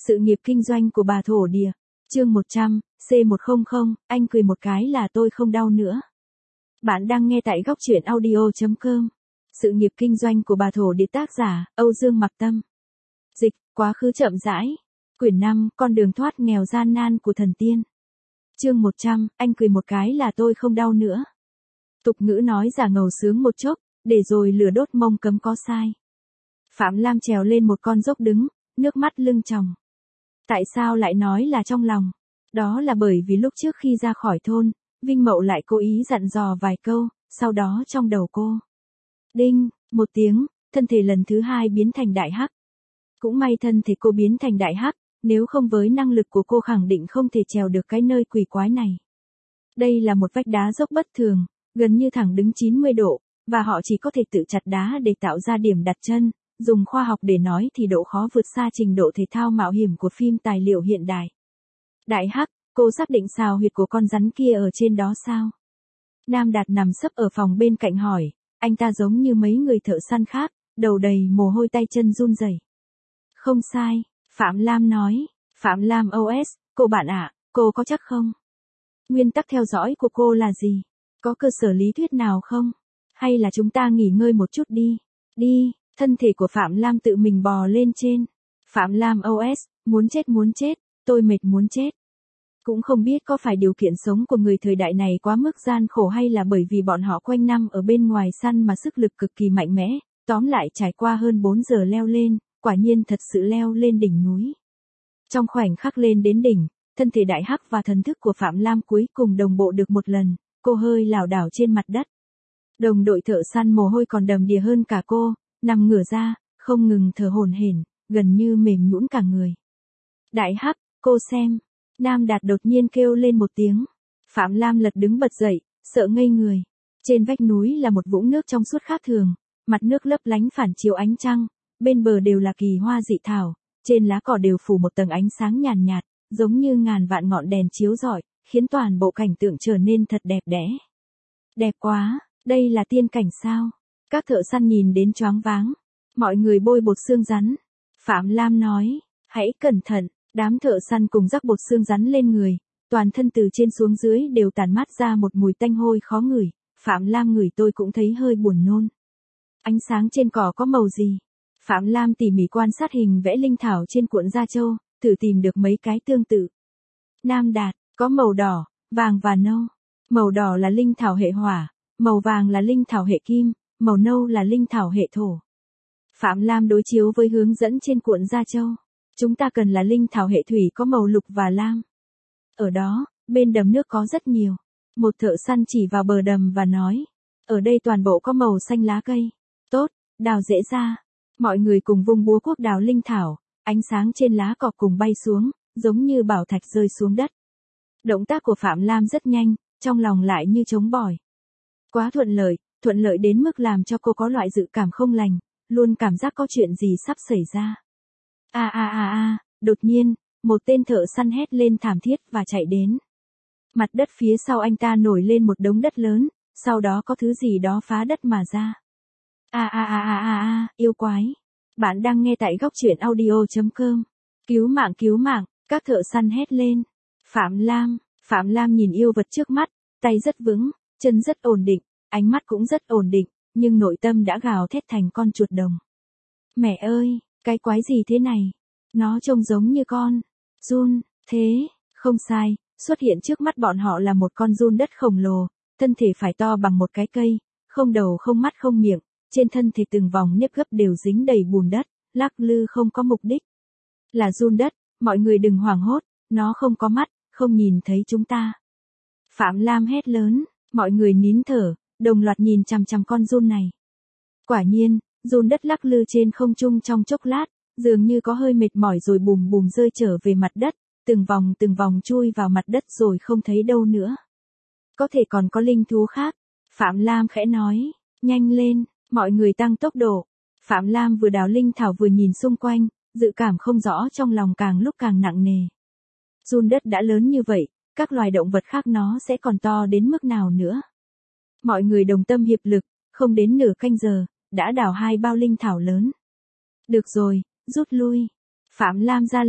Sự nghiệp kinh doanh của bà thổ địa. Chương 100, C100, anh cười một cái là tôi không đau nữa. Bạn đang nghe tại góc truyện audio.com. Sự nghiệp kinh doanh của bà thổ địa, tác giả Âu Dương Mặc Tâm. Dịch, quá khứ chậm rãi. Quyển 5, con đường thoát nghèo gian nan của thần tiên. Chương 100, anh cười một cái là tôi không đau nữa. Tục ngữ nói giả ngầu sướng một chốc, để rồi lửa đốt mông cấm có sai. Phạm Lam trèo lên một con dốc đứng, nước mắt lưng tròng. Tại sao lại nói là trong lòng? Đó là bởi vì lúc trước khi ra khỏi thôn, Vinh Mậu lại cố ý dặn dò vài câu, sau đó trong đầu cô. Đinh, một tiếng, thân thể lần thứ hai biến thành đại hắc. Cũng may thân thể cô biến thành đại hắc, nếu không với năng lực của cô khẳng định không thể trèo được cái nơi quỷ quái này. Đây là một vách đá dốc bất thường, gần như thẳng đứng 90 độ, và họ chỉ có thể tự chặt đá để tạo ra điểm đặt chân. Dùng khoa học để nói thì độ khó vượt xa trình độ thể thao mạo hiểm của phim tài liệu hiện đại. Đại hắc, cô xác định xào huyệt của con rắn kia ở trên đó sao? Nam Đạt nằm sấp ở phòng bên cạnh hỏi, anh ta giống như mấy người thợ săn khác, đầu đầy mồ hôi tay chân run rẩy. Không sai, Phạm Lam nói. Phạm Lam OS, cô bạn ạ, cô có chắc không? Nguyên tắc theo dõi của cô là gì? Có cơ sở lý thuyết nào không? Hay là chúng ta nghỉ ngơi một chút đi? Đi. Thân thể của Phạm Lam tự mình bò lên trên. Phạm Lam OS, muốn chết, tôi mệt muốn chết. Cũng không biết có phải điều kiện sống của người thời đại này quá mức gian khổ hay là bởi vì bọn họ quanh năm ở bên ngoài săn mà sức lực cực kỳ mạnh mẽ, tóm lại trải qua hơn 4 giờ leo lên, quả nhiên thật sự leo lên đỉnh núi. Trong khoảnh khắc lên đến đỉnh, thân thể đại hắc và thần thức của Phạm Lam cuối cùng đồng bộ được một lần, cô hơi lảo đảo trên mặt đất. Đồng đội thợ săn mồ hôi còn đầm đìa hơn cả cô. Nằm ngửa ra, không ngừng thở hổn hển, gần như mềm nhũn cả người. Đại hắc, cô xem. Nam Đạt đột nhiên kêu lên một tiếng. Phạm Lam lật đứng bật dậy, sợ ngây người. Trên vách núi là một vũng nước trong suốt khác thường, mặt nước lấp lánh phản chiếu ánh trăng, bên bờ đều là kỳ hoa dị thảo, trên lá cỏ đều phủ một tầng ánh sáng nhàn nhạt, giống như ngàn vạn ngọn đèn chiếu rọi, khiến toàn bộ cảnh tượng trở nên thật đẹp đẽ. Đẹp quá, đây là tiên cảnh sao? Các thợ săn nhìn đến choáng váng. Mọi người bôi bột xương rắn. Phạm Lam nói, hãy cẩn thận. Đám thợ săn cùng rắc bột xương rắn lên người. Toàn thân từ trên xuống dưới đều tản mát ra một mùi tanh hôi khó ngửi. Phạm Lam ngửi tôi cũng thấy hơi buồn nôn. Ánh sáng trên cỏ có màu gì? Phạm Lam tỉ mỉ quan sát hình vẽ linh thảo trên cuộn da trâu, thử tìm được mấy cái tương tự. Nam Đạt, có màu đỏ, vàng và nâu. Màu đỏ là linh thảo hệ hỏa, màu vàng là linh thảo hệ kim. Màu nâu là linh thảo hệ thổ. Phạm Lam đối chiếu với hướng dẫn trên cuộn da trâu. Chúng ta cần là linh thảo hệ thủy có màu lục và lam. Ở đó, bên đầm nước có rất nhiều. Một thợ săn chỉ vào bờ đầm và nói. Ở đây toàn bộ có màu xanh lá cây. Tốt, đào dễ ra. Mọi người cùng vung búa cuốc đào linh thảo. Ánh sáng trên lá cỏ cùng bay xuống, giống như bảo thạch rơi xuống đất. Động tác của Phạm Lam rất nhanh, trong lòng lại như trống bỏi. Quá thuận lợi đến mức làm cho cô có loại dự cảm không lành, luôn cảm giác có chuyện gì sắp xảy ra. Đột nhiên, một tên thợ săn hét lên thảm thiết và chạy đến. Mặt đất phía sau anh ta nổi lên một đống đất lớn, sau đó có thứ gì đó phá đất mà ra. Yêu quái. Bạn đang nghe tại góc truyện audio.com. Cứu mạng, các thợ săn hét lên. Phạm Lam nhìn yêu vật trước mắt, tay rất vững, chân rất ổn định. Ánh mắt cũng rất ổn định, nhưng nội tâm đã gào thét thành con chuột đồng. Mẹ ơi, cái quái gì thế này? Nó trông giống như con giun, thế, không sai, xuất hiện trước mắt bọn họ là một con giun đất khổng lồ, thân thể phải to bằng một cái cây, không đầu không mắt không miệng, trên thân thể từng vòng nếp gấp đều dính đầy bùn đất, lắc lư không có mục đích. Là giun đất, mọi người đừng hoảng hốt, nó không có mắt, không nhìn thấy chúng ta. Phạm Lam hét lớn, mọi người nín thở. Đồng loạt nhìn chằm chằm con giun này. Quả nhiên, giun đất lắc lư trên không trung trong chốc lát, dường như có hơi mệt mỏi rồi bùm bùm rơi trở về mặt đất, từng vòng chui vào mặt đất rồi không thấy đâu nữa. Có thể còn có linh thú khác. Phạm Lam khẽ nói, nhanh lên, mọi người tăng tốc độ. Phạm Lam vừa đào linh thảo vừa nhìn xung quanh, dự cảm không rõ trong lòng càng lúc càng nặng nề. Giun đất đã lớn như vậy, các loài động vật khác nó sẽ còn to đến mức nào nữa? Mọi người đồng tâm hiệp lực, không đến nửa canh giờ, đã đào 2 bao linh thảo lớn. Được rồi, rút lui. Phạm Lam ra lệnh,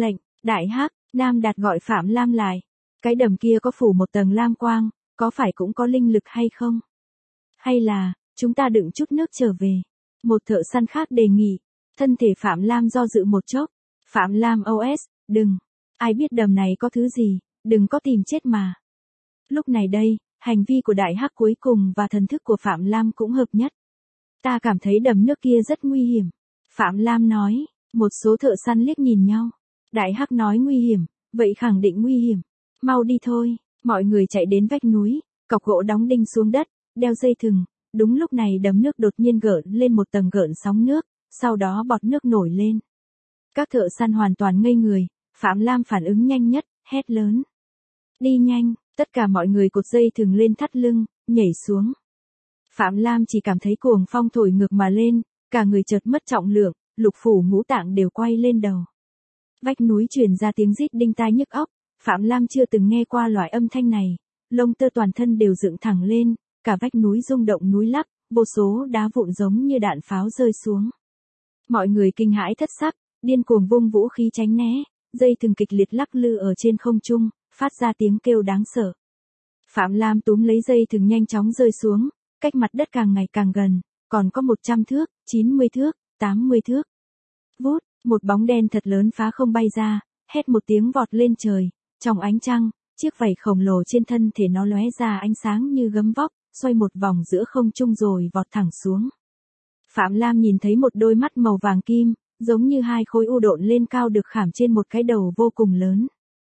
Đại Hắc, Nam Đạt gọi Phạm Lam lại. Cái đầm kia có phủ một tầng lam quang, có phải cũng có linh lực hay không? Hay là, chúng ta đựng chút nước trở về? Một thợ săn khác đề nghị. Thân thể Phạm Lam do dự một chốc. Phạm Lam OS, đừng. Ai biết đầm này có thứ gì, đừng có tìm chết mà. Lúc này đây, hành vi của Đại Hắc cuối cùng và thần thức của Phạm Lam cũng hợp nhất. Ta cảm thấy đầm nước kia rất nguy hiểm. Phạm Lam nói, một số thợ săn liếc nhìn nhau. Đại Hắc nói nguy hiểm, vậy khẳng định nguy hiểm. Mau đi thôi, mọi người chạy đến vách núi, cọc gỗ đóng đinh xuống đất, đeo dây thừng. Đúng lúc này đầm nước đột nhiên gợn lên một tầng gợn sóng nước, sau đó bọt nước nổi lên. Các thợ săn hoàn toàn ngây người, Phạm Lam phản ứng nhanh nhất, hét lớn. Đi nhanh, tất cả mọi người cột dây thừng lên thắt lưng, nhảy xuống. Phạm Lam chỉ cảm thấy cuồng phong thổi ngược mà lên, cả người chợt mất trọng lượng, lục phủ ngũ tạng đều quay lên đầu. Vách núi truyền ra tiếng rít đinh tai nhức óc, Phạm Lam chưa từng nghe qua loại âm thanh này, lông tơ toàn thân đều dựng thẳng lên, cả vách núi rung động núi lắc, vô số đá vụn giống như đạn pháo rơi xuống. Mọi người kinh hãi thất sắc, điên cuồng vung vũ khí tránh né, dây thừng kịch liệt lắc lư ở trên không trung, phát ra tiếng kêu đáng sợ. Phạm Lam túm lấy dây thừng nhanh chóng rơi xuống, cách mặt đất càng ngày càng gần, còn có 100 thước, 90 thước, 80 thước. Vút, một bóng đen thật lớn phá không bay ra, hét một tiếng vọt lên trời, trong ánh trăng, chiếc vảy khổng lồ trên thân thể nó lóe ra ánh sáng như gấm vóc, xoay một vòng giữa không trung rồi vọt thẳng xuống. Phạm Lam nhìn thấy một đôi mắt màu vàng kim, giống như hai khối u độn lên cao được khảm trên một cái đầu vô cùng lớn.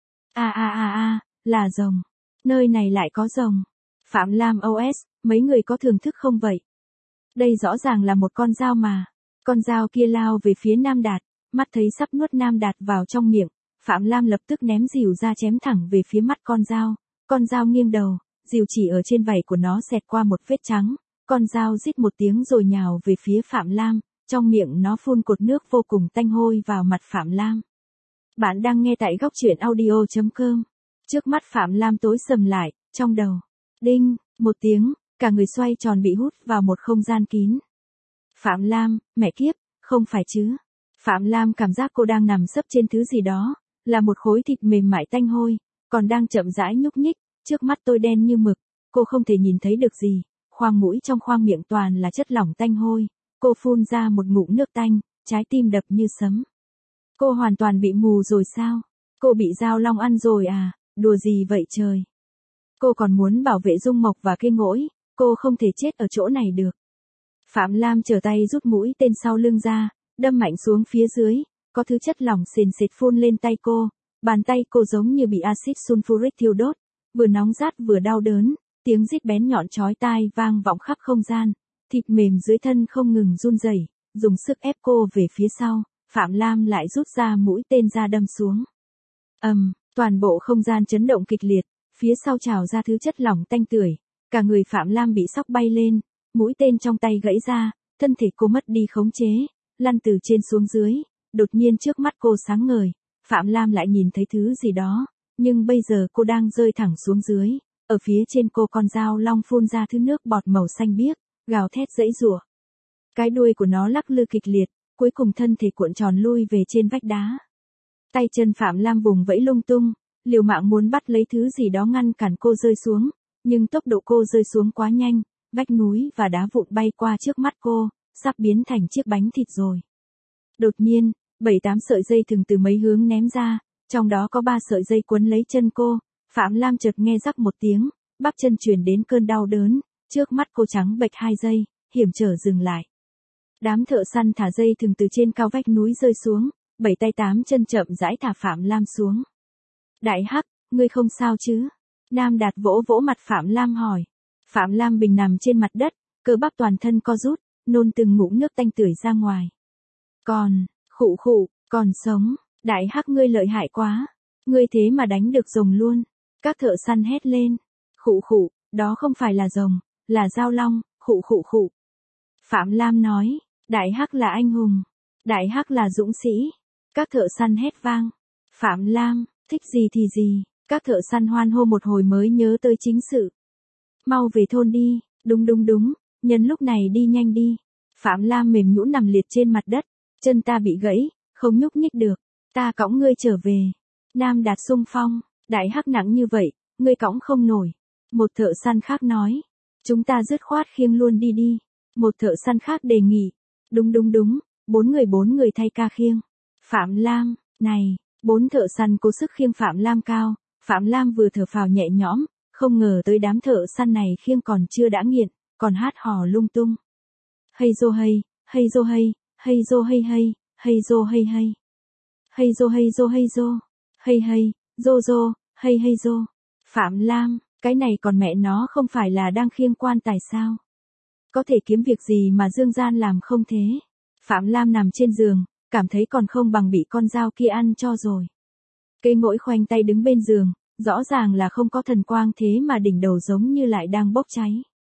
Là rồng. Nơi này lại có rồng. Phạm Lam OS, mấy người có thưởng thức không vậy? Đây rõ ràng là một con dao mà. Con dao kia lao về phía Nam Đạt, mắt thấy sắp nuốt Nam Đạt vào trong miệng, Phạm Lam lập tức ném rìu ra chém thẳng về phía mắt con dao nghiêng đầu, rìu chỉ ở trên vảy của nó xẹt qua một vết trắng, con dao rít một tiếng rồi nhào về phía Phạm Lam, trong miệng nó phun cột nước vô cùng tanh hôi vào mặt Phạm Lam. Bạn đang nghe tại góc truyện audio.com. Trước mắt Phạm Lam tối sầm lại, trong đầu. Đinh, một tiếng, cả người xoay tròn bị hút vào một không gian kín. Phạm Lam, mẹ kiếp, không phải chứ. Phạm Lam cảm giác cô đang nằm sấp trên thứ gì đó, là một khối thịt mềm mại tanh hôi, còn đang chậm rãi nhúc nhích, trước mắt tôi đen như mực, cô không thể nhìn thấy được gì, khoang mũi trong khoang miệng toàn là chất lỏng tanh hôi, cô phun ra một ngụm nước tanh, trái tim đập như sấm. Cô hoàn toàn bị mù rồi sao? Cô bị dao long ăn rồi à? Đùa gì vậy trời? Cô còn muốn bảo vệ Dung Mộc và Cây Ngỗi, cô không thể chết ở chỗ này được. Phạm Lam trở tay rút mũi tên sau lưng ra, đâm mạnh xuống phía dưới, có thứ chất lỏng sền sệt phun lên tay cô, bàn tay cô giống như bị axit sulfuric thiêu đốt, vừa nóng rát vừa đau đớn, tiếng rít bén nhọn chói tai vang vọng khắp không gian, thịt mềm dưới thân không ngừng run rẩy, dùng sức ép cô về phía sau, Phạm Lam lại rút ra mũi tên ra đâm xuống. Toàn bộ không gian chấn động kịch liệt, phía sau trào ra thứ chất lỏng tanh tưởi, cả người Phạm Lam bị sóc bay lên, mũi tên trong tay gãy ra, thân thể cô mất đi khống chế, lăn từ trên xuống dưới, đột nhiên trước mắt cô sáng ngời, Phạm Lam lại nhìn thấy thứ gì đó, nhưng bây giờ cô đang rơi thẳng xuống dưới, ở phía trên cô con dao long phun ra thứ nước bọt màu xanh biếc, gào thét giãy giụa. Cái đuôi của nó lắc lư kịch liệt, cuối cùng thân thể cuộn tròn lui về trên vách đá. Tay chân Phạm Lam vùng vẫy lung tung, liều mạng muốn bắt lấy thứ gì đó ngăn cản cô rơi xuống, nhưng tốc độ cô rơi xuống quá nhanh, vách núi và đá vụn bay qua trước mắt cô, sắp biến thành chiếc bánh thịt rồi. Đột nhiên, 7-8 sợi dây thừng từ mấy hướng ném ra, trong đó có 3 sợi dây quấn lấy chân cô, Phạm Lam chợt nghe rắc một tiếng, bắp chân truyền đến cơn đau đớn, trước mắt cô trắng bệch 2 giây, hiểm trở dừng lại. Đám thợ săn thả dây thừng từ trên cao vách núi rơi xuống, 7 tay 8 chân chậm rãi thả Phạm Lam xuống. Đại Hắc, ngươi không sao chứ? Nam Đạt vỗ vỗ mặt Phạm Lam hỏi. Phạm Lam bình nằm trên mặt đất, cơ bắp toàn thân co rút, nôn từng ngụm nước tanh tưởi ra ngoài. Còn sống, Đại Hắc ngươi lợi hại quá. Ngươi thế mà đánh được rồng luôn. Các thợ săn hét lên. Đó không phải là rồng, là dao long, Phạm Lam nói, Đại Hắc là anh hùng. Đại Hắc là dũng sĩ. Các thợ săn hét vang. Phạm Lam, thích gì thì gì. Các thợ săn hoan hô một hồi mới nhớ tới chính sự. Mau về thôn đi, đúng, nhân lúc này đi nhanh đi. Phạm Lam mềm nhũn nằm liệt trên mặt đất, chân ta bị gãy, không nhúc nhích được, ta cõng ngươi trở về. Nam Đạt xung phong, đại hắc nặng như vậy, ngươi cõng không nổi. Một thợ săn khác nói, chúng ta dứt khoát khiêng luôn đi đi. Một thợ săn khác đề nghị, đúng, 4 người thay ca khiêng. Phạm Lam, này, 4 thợ săn cố sức khiêng Phạm Lam cao, Phạm Lam vừa thở phào nhẹ nhõm, không ngờ tới đám thợ săn này khiêng còn chưa đã nghiện, còn hát hò lung tung. Hay dô hay, hay dô hay, hay dô hay hay, hay dô hay hay. Hay dô hay dô hay dô, hay hay, dô dô, hay hay dô. Phạm Lam, cái này còn mẹ nó không phải là đang khiêng quan tài sao? Có thể kiếm việc gì mà dương gian làm không thế? Phạm Lam nằm trên giường, cảm thấy còn không bằng bị con dao kia ăn cho rồi. Cây ngỗi khoanh tay đứng bên giường, rõ ràng là không có thần quang thế mà đỉnh đầu giống như lại đang bốc cháy.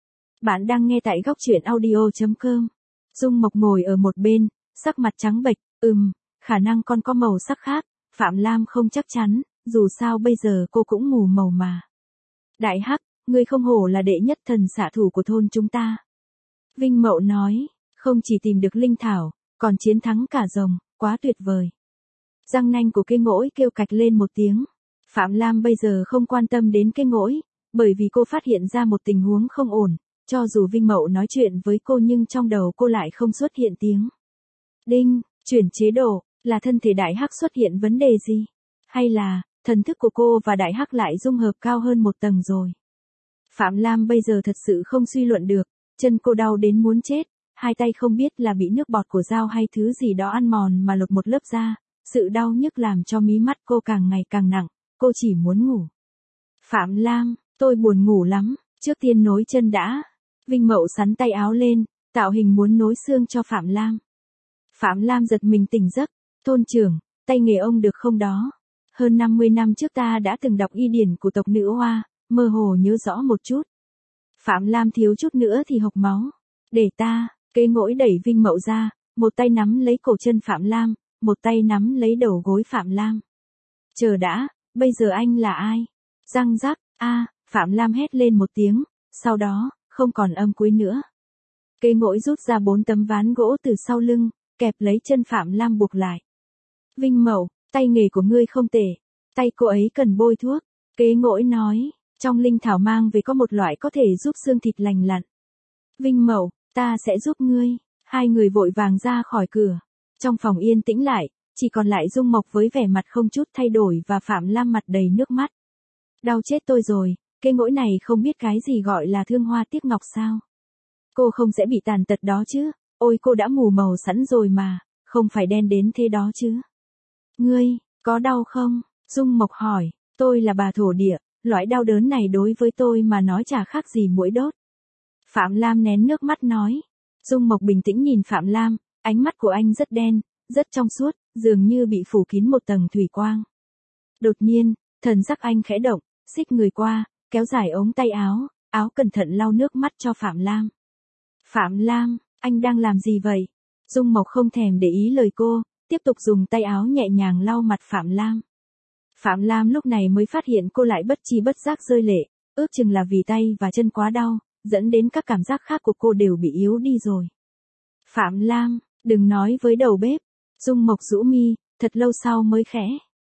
Bạn đang nghe tại góc truyện audio.com. Dung Mộc ngồi ở một bên, sắc mặt trắng bệch, khả năng con có màu sắc khác, Phạm Lam không chắc chắn, dù sao bây giờ cô cũng mù màu mà. Đại hắc, ngươi không hổ là đệ nhất thần xạ thủ của thôn chúng ta. Vinh Mậu nói, không chỉ tìm được linh thảo, còn chiến thắng cả rồng, quá tuyệt vời. Răng nanh của cây ngỗi kêu cạch lên một tiếng. Phạm Lam bây giờ không quan tâm đến cây ngỗi, bởi vì cô phát hiện ra một tình huống không ổn, cho dù Vinh Mậu nói chuyện với cô nhưng trong đầu cô lại không xuất hiện tiếng. Đinh, chuyển chế độ, là thân thể đại hắc xuất hiện vấn đề gì? Hay là, thần thức của cô và đại hắc lại dung hợp cao hơn một tầng rồi? Phạm Lam bây giờ thật sự không suy luận được, chân cô đau đến muốn chết, hai tay không biết là bị nước bọt của dao hay thứ gì đó ăn mòn mà lột một lớp da, sự đau nhức làm cho mí mắt cô càng ngày càng nặng, cô chỉ muốn ngủ. Phạm Lam, tôi buồn ngủ lắm, trước tiên nối chân đã. Vinh Mậu sắn tay áo lên, tạo hình muốn nối xương cho Phạm Lam. Phạm Lam giật mình tỉnh giấc, thôn trưởng, tay nghề ông được không đó? Hơn 50 năm trước ta đã từng đọc y điển của tộc nữ Hoa, mơ hồ nhớ rõ một chút. Phạm Lam thiếu chút nữa thì hộc máu. Để ta, cây ngỗi đẩy Vinh Mậu ra, một tay nắm lấy cổ chân Phạm Lam, một tay nắm lấy đầu gối Phạm Lam. Chờ đã, bây giờ anh là ai? Răng rắc, Phạm Lam hét lên một tiếng, sau đó, không còn âm cuối nữa. Cây ngỗi rút ra 4 tấm ván gỗ từ sau lưng, kẹp lấy chân Phạm Lam buộc lại. Vinh Mậu, tay nghề của ngươi không tệ, tay cô ấy cần bôi thuốc. Cây ngỗi nói, trong linh thảo mang về có một loại có thể giúp xương thịt lành lặn. Vinh Mậu, ta sẽ giúp ngươi. Hai người vội vàng ra khỏi cửa. Trong phòng yên tĩnh lại, chỉ còn lại Dung Mộc với vẻ mặt không chút thay đổi và Phạm Lam mặt đầy nước mắt. Đau chết tôi rồi, cây ngỗi này không biết cái gì gọi là thương hoa tiếc ngọc sao? Cô không sẽ bị tàn tật đó chứ? Ôi cô đã mù màu sẵn rồi mà, không phải đen đến thế đó chứ? Ngươi, có đau không? Dung Mộc hỏi, tôi là bà thổ địa, loại đau đớn này đối với tôi mà nói chả khác gì muỗi đốt. Phạm Lam nén nước mắt nói. Dung Mộc bình tĩnh nhìn Phạm Lam, ánh mắt của anh rất đen, rất trong suốt, dường như bị phủ kín một tầng thủy quang. Đột nhiên, thần sắc anh khẽ động, xích người qua, kéo dài ống tay áo, cẩn thận lau nước mắt cho Phạm Lam. Phạm Lam, anh đang làm gì vậy? Dung Mộc không thèm để ý lời cô, tiếp tục dùng tay áo nhẹ nhàng lau mặt Phạm Lam. Phạm Lam lúc này mới phát hiện cô lại bất tri bất giác rơi lệ, ước chừng là vì tay và chân quá đau, dẫn đến các cảm giác khác của cô đều bị yếu đi rồi. Phạm Lam, đừng nói với đầu bếp. Dung Mộc rũ mi, thật lâu sau mới khẽ.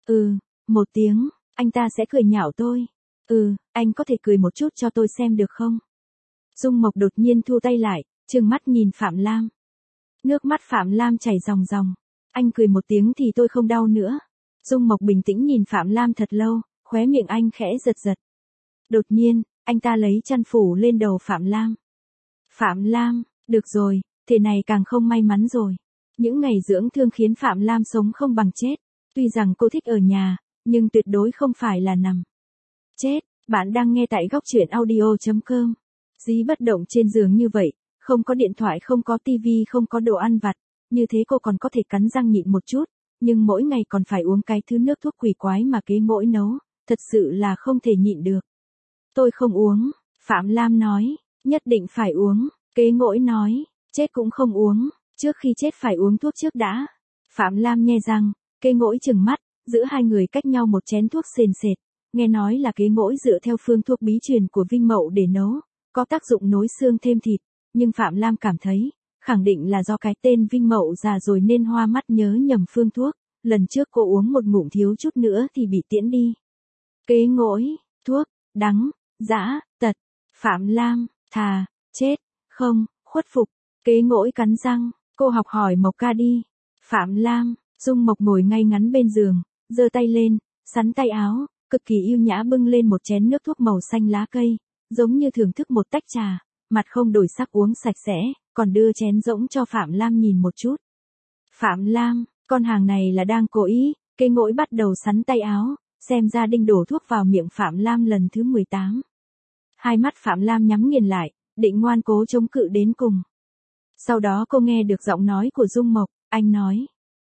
Một tiếng, anh ta sẽ cười nhạo tôi. Anh có thể cười một chút cho tôi xem được không? Dung Mộc đột nhiên thu tay lại, trừng mắt nhìn Phạm Lam. Nước mắt Phạm Lam chảy ròng ròng. Anh cười một tiếng thì tôi không đau nữa. Dung Mộc bình tĩnh nhìn Phạm Lam thật lâu, khóe miệng anh khẽ giật giật. Đột nhiên, anh ta lấy chăn phủ lên đầu Phạm Lam. Phạm Lam, được rồi, thế này càng không may mắn rồi. Những ngày dưỡng thương khiến Phạm Lam sống không bằng chết. Tuy rằng cô thích ở nhà, nhưng tuyệt đối không phải là nằm chết. Bạn đang nghe tại góc truyện audio.com. Dí bất động trên giường như vậy, không có điện thoại, không có tivi, không có đồ ăn vặt. Như thế cô còn có thể cắn răng nhịn một chút, nhưng mỗi ngày còn phải uống cái thứ nước thuốc quỷ quái mà kế ngỗi nấu, thật sự là không thể nhịn được. Tôi không uống, Phạm Lam nói, nhất định phải uống, kế ngỗi nói, chết cũng không uống, trước khi chết phải uống thuốc trước đã. Phạm Lam nhe răng, kế ngỗi trừng mắt, giữa hai người cách nhau một chén thuốc sền sệt, nghe nói là kế ngỗi dựa theo phương thuốc bí truyền của Vinh Mậu để nấu, có tác dụng nối xương thêm thịt, nhưng Phạm Lam cảm thấy, khẳng định là do cái tên Vinh Mậu già rồi nên hoa mắt nhớ nhầm phương thuốc, lần trước cô uống một ngụm thiếu chút nữa thì bị tiễn đi. Kế ngỗi, thuốc, đắng, dã, tật, Phạm Lam, thà, chết, không, khuất phục. Kế ngỗi cắn răng, cô học hỏi Mộc ca đi. Phạm Lam, Dung Mộc ngồi ngay ngắn bên giường, giơ tay lên, sắn tay áo, cực kỳ yêu nhã bưng lên một chén nước thuốc màu xanh lá cây, giống như thưởng thức một tách trà, mặt không đổi sắc uống sạch sẽ, còn đưa chén rỗng cho Phạm Lam nhìn một chút. Phạm Lam, con hàng này là đang cố ý. Kế ngỗi bắt đầu sắn tay áo, xem ra định đổ thuốc vào miệng Phạm Lam lần thứ 18. Hai mắt Phạm Lam nhắm nghiền lại, định ngoan cố chống cự đến cùng. Sau đó cô nghe được giọng nói của Dung Mộc, anh nói.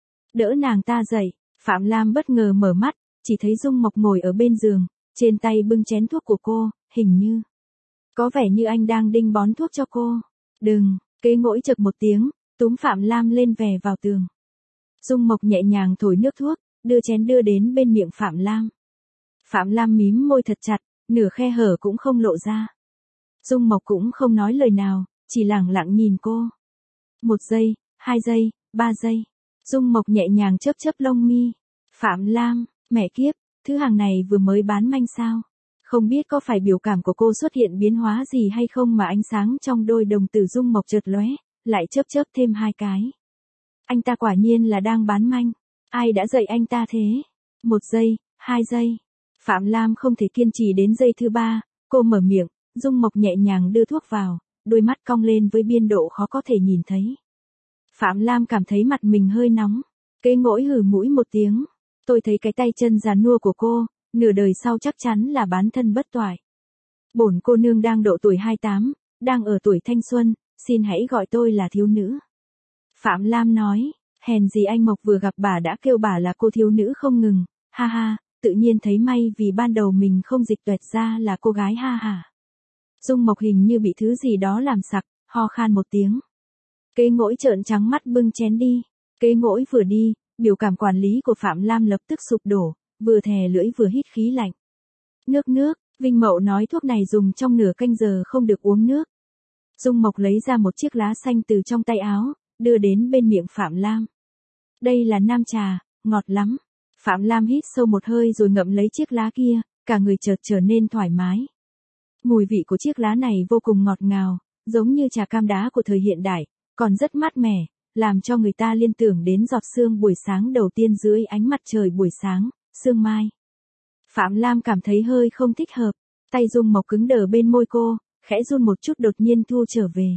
Đỡ nàng ta dậy, Phạm Lam bất ngờ mở mắt, chỉ thấy Dung Mộc ngồi ở bên giường, trên tay bưng chén thuốc của cô, hình như. Có vẻ như anh đang đinh bón thuốc cho cô. Đừng, Kế ngỗi chực một tiếng, túm Phạm Lam lên vè vào tường. Dung Mộc nhẹ nhàng thổi nước thuốc, đưa chén đưa đến bên miệng Phạm Lam. Phạm Lam mím môi thật chặt, nửa khe hở cũng không lộ ra. Dung Mộc cũng không nói lời nào, chỉ lẳng lặng nhìn cô. 1 giây, 2 giây, 3 giây. Dung Mộc nhẹ nhàng chớp chớp lông mi. Phạm Lam, mẹ kiếp, thứ hàng này vừa mới bán manh sao? Không biết có phải biểu cảm của cô xuất hiện biến hóa gì hay không mà ánh sáng trong đôi đồng tử Dung Mộc chợt lóe, lại chớp chớp thêm 2 cái. Anh ta quả nhiên là đang bán manh. Ai đã dạy anh ta thế? 1 giây, 2 giây. Phạm Lam không thể kiên trì đến giây thứ 3, cô mở miệng, Dung Mộc nhẹ nhàng đưa thuốc vào, đôi mắt cong lên với biên độ khó có thể nhìn thấy. Phạm Lam cảm thấy mặt mình hơi nóng. Kế ngỗi hừ mũi một tiếng. Tôi thấy cái tay chân già nua của cô, nửa đời sau chắc chắn là bán thân bất toại. Bổn cô nương đang độ tuổi 28, đang ở tuổi thanh xuân, xin hãy gọi tôi là thiếu nữ. Phạm Lam nói, hèn gì anh Mộc vừa gặp bà đã kêu bà là cô thiếu nữ không ngừng, ha ha, tự nhiên thấy may vì ban đầu mình không dịch tuẹt ra là cô gái ha hả. Dung Mộc hình như bị thứ gì đó làm sặc, ho khan một tiếng. Kế ngỗi trợn trắng mắt bưng chén đi. Kế ngỗi vừa đi, biểu cảm quản lý của Phạm Lam lập tức sụp đổ, vừa thè lưỡi vừa hít khí lạnh. Nước, Vinh Mậu nói thuốc này dùng trong nửa canh giờ không được uống nước. Dung Mộc lấy ra một chiếc lá xanh từ trong tay áo, đưa đến bên miệng Phạm Lam. Đây là nam trà, ngọt lắm. Phạm Lam hít sâu một hơi rồi ngậm lấy chiếc lá kia, cả người chợt trở nên thoải mái. Mùi vị của chiếc lá này vô cùng ngọt ngào, giống như trà cam đá của thời hiện đại, còn rất mát mẻ, làm cho người ta liên tưởng đến giọt sương buổi sáng đầu tiên dưới ánh mặt trời buổi sáng, sương mai. Phạm Lam cảm thấy hơi không thích hợp, tay Dung Mộc cứng đờ bên môi cô, khẽ run một chút đột nhiên thu trở về.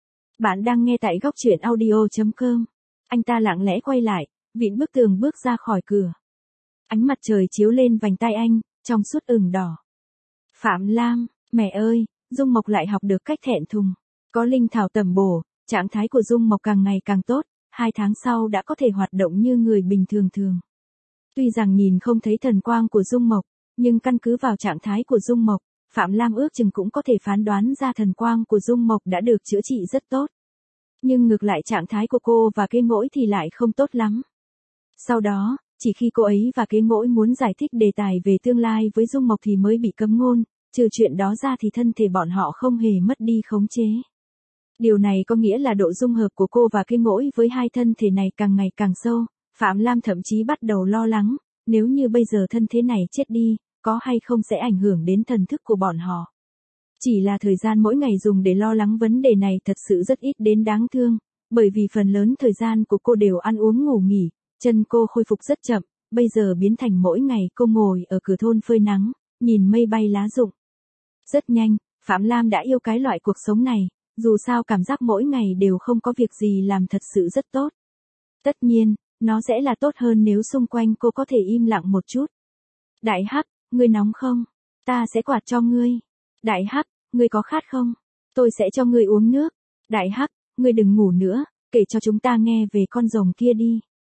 Bạn đang nghe tại góc truyện audio.com. Anh ta lặng lẽ quay lại, vịn bức tường bước ra khỏi cửa. Ánh mặt trời chiếu lên vành tay anh, trong suốt ửng đỏ. Phạm Lam, mẹ ơi, Dung Mộc lại học được cách thẹn thùng. Có linh thảo tẩm bổ, trạng thái của Dung Mộc càng ngày càng tốt, 2 tháng sau đã có thể hoạt động như người bình thường thường. Tuy rằng nhìn không thấy thần quang của Dung Mộc, nhưng căn cứ vào trạng thái của Dung Mộc, Phạm Lam ước chừng cũng có thể phán đoán ra thần quang của Dung Mộc đã được chữa trị rất tốt. Nhưng ngược lại trạng thái của cô và Kế ngỗi thì lại không tốt lắm. Sau đó, chỉ khi cô ấy và Kế ngỗi muốn giải thích đề tài về tương lai với Dung Mộc thì mới bị cấm ngôn, trừ chuyện đó ra thì thân thể bọn họ không hề mất đi khống chế. Điều này có nghĩa là độ dung hợp của cô và Kế ngỗi với hai thân thể này càng ngày càng sâu. Phạm Lam thậm chí bắt đầu lo lắng, nếu như bây giờ thân thế này chết đi, có hay không sẽ ảnh hưởng đến thần thức của bọn họ. Chỉ là thời gian mỗi ngày dùng để lo lắng vấn đề này thật sự rất ít đến đáng thương, bởi vì phần lớn thời gian của cô đều ăn uống ngủ nghỉ, chân cô khôi phục rất chậm, bây giờ biến thành mỗi ngày cô ngồi ở cửa thôn phơi nắng, nhìn mây bay lá rụng. Rất nhanh, Phạm Lam đã yêu cái loại cuộc sống này, dù sao cảm giác mỗi ngày đều không có việc gì làm thật sự rất tốt. Tất nhiên, nó sẽ là tốt hơn nếu xung quanh cô có thể im lặng một chút. Đại Hắc, ngươi nóng không? Ta sẽ quạt cho ngươi. Đại Hắc, ngươi có khát không? Tôi sẽ cho ngươi uống nước. Đại Hắc, ngươi đừng ngủ nữa, kể cho chúng ta nghe về con rồng kia đi.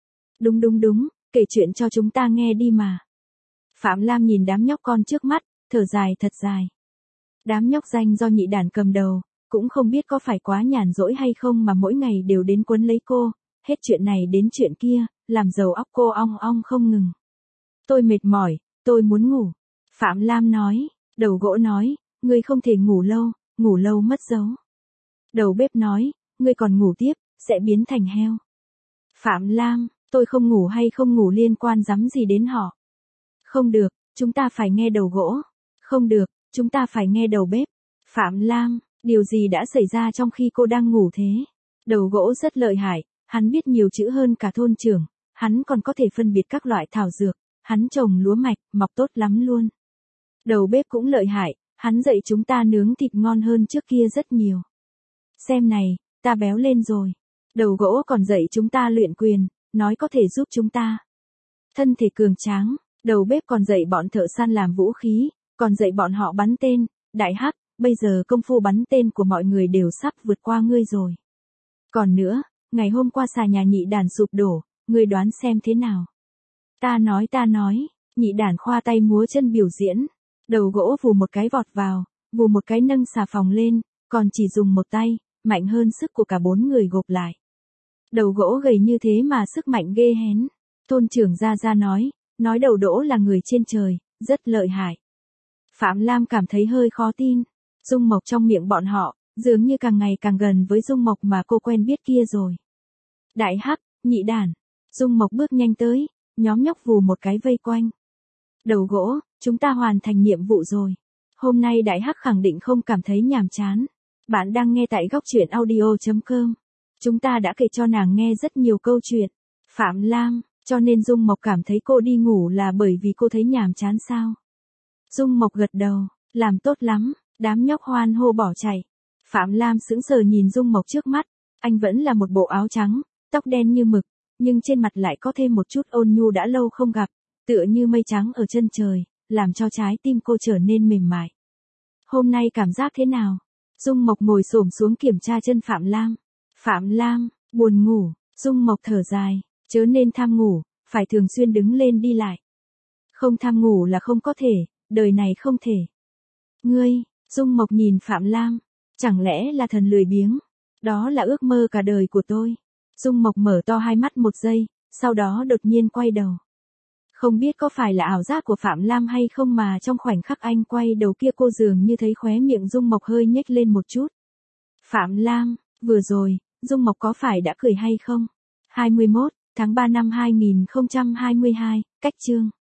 Đúng, kể chuyện cho chúng ta nghe đi mà. Phạm Lam nhìn đám nhóc con trước mắt, thở dài thật dài. Đám nhóc danh do nhị đản cầm đầu, cũng không biết có phải quá nhàn rỗi hay không mà mỗi ngày đều đến quấn lấy cô, hết chuyện này đến chuyện kia, làm dầu óc cô ong ong không ngừng. Tôi mệt mỏi, tôi muốn ngủ. Phạm Lam nói, đầu gỗ nói, ngươi không thể ngủ lâu mất dấu. Đầu bếp nói, ngươi còn ngủ tiếp, sẽ biến thành heo. Phạm Lam, Tôi không ngủ hay không ngủ liên quan rắm gì đến họ. Không được, chúng ta phải nghe đầu gỗ. Không được, chúng ta phải nghe đầu bếp. Phạm Lam, điều gì đã xảy ra trong khi cô đang ngủ thế? Đầu gỗ rất lợi hại, hắn biết nhiều chữ hơn cả thôn trưởng, hắn còn có thể phân biệt các loại thảo dược, hắn trồng lúa mạch, mọc tốt lắm luôn. Đầu bếp cũng lợi hại, hắn dạy chúng ta nướng thịt ngon hơn trước kia rất nhiều. Xem này, ta béo lên rồi. Đầu gỗ còn dạy chúng ta luyện quyền, nói có thể giúp chúng ta thân thể cường tráng. Đầu bếp còn dạy bọn thợ săn làm vũ khí, còn dạy bọn họ bắn tên. Đại Hắc, bây giờ công phu bắn tên của mọi người đều sắp vượt qua ngươi rồi. Còn nữa, ngày hôm qua xà nhà nhị đàn sụp đổ, ngươi đoán xem thế nào? Ta nói, nhị đàn khoa tay múa chân biểu diễn. Đầu gỗ vù một cái vọt vào, vù một cái nâng xà phòng lên, còn chỉ dùng một tay, mạnh hơn sức của cả 4 người gộp lại. Đầu gỗ gầy như thế mà sức mạnh ghê hén. Thôn trưởng ra nói đầu đỗ là người trên trời, rất lợi hại. Phạm Lam cảm thấy hơi khó tin. Dung Mộc trong miệng bọn họ, dường như càng ngày càng gần với Dung Mộc mà cô quen biết kia rồi. Đại Hắc, nhị đàn. Dung Mộc bước nhanh tới, nhóm nhóc vù một cái vây quanh. Đầu gỗ, chúng ta hoàn thành nhiệm vụ rồi. Hôm nay Đại Hắc khẳng định không cảm thấy nhàm chán. Bạn đang nghe tại góc truyện audio.com. Chúng ta đã kể cho nàng nghe rất nhiều câu chuyện. Phạm Lam, cho nên Dung Mộc cảm thấy cô đi ngủ là bởi vì cô thấy nhàm chán sao? Dung Mộc gật đầu, làm tốt lắm, đám nhóc hoan hô bỏ chạy. Phạm Lam sững sờ nhìn Dung Mộc trước mắt, anh vẫn là một bộ áo trắng, tóc đen như mực, nhưng trên mặt lại có thêm một chút ôn nhu đã lâu không gặp, tựa như mây trắng ở chân trời, làm cho trái tim cô trở nên mềm mại. Hôm nay cảm giác thế nào? Dung Mộc ngồi xổm xuống kiểm tra chân Phạm Lam. Phạm Lam, buồn ngủ. Dung Mộc thở dài, chớ nên tham ngủ, phải thường xuyên đứng lên đi lại. Không tham ngủ là không có thể, đời này không thể. Ngươi, Dung Mộc nhìn Phạm Lam, chẳng lẽ là thần lười biếng? Đó là ước mơ cả đời của tôi. Dung Mộc mở to hai mắt một giây, sau đó đột nhiên quay đầu. Không biết có phải là ảo giác của Phạm Lam hay không mà trong khoảnh khắc anh quay đầu kia cô dường như thấy khóe miệng Dung Mộc hơi nhếch lên một chút. Phạm Lam, vừa rồi, Dung Mộc có phải đã cười hay không? 21 tháng 3 năm 2022, cách chương.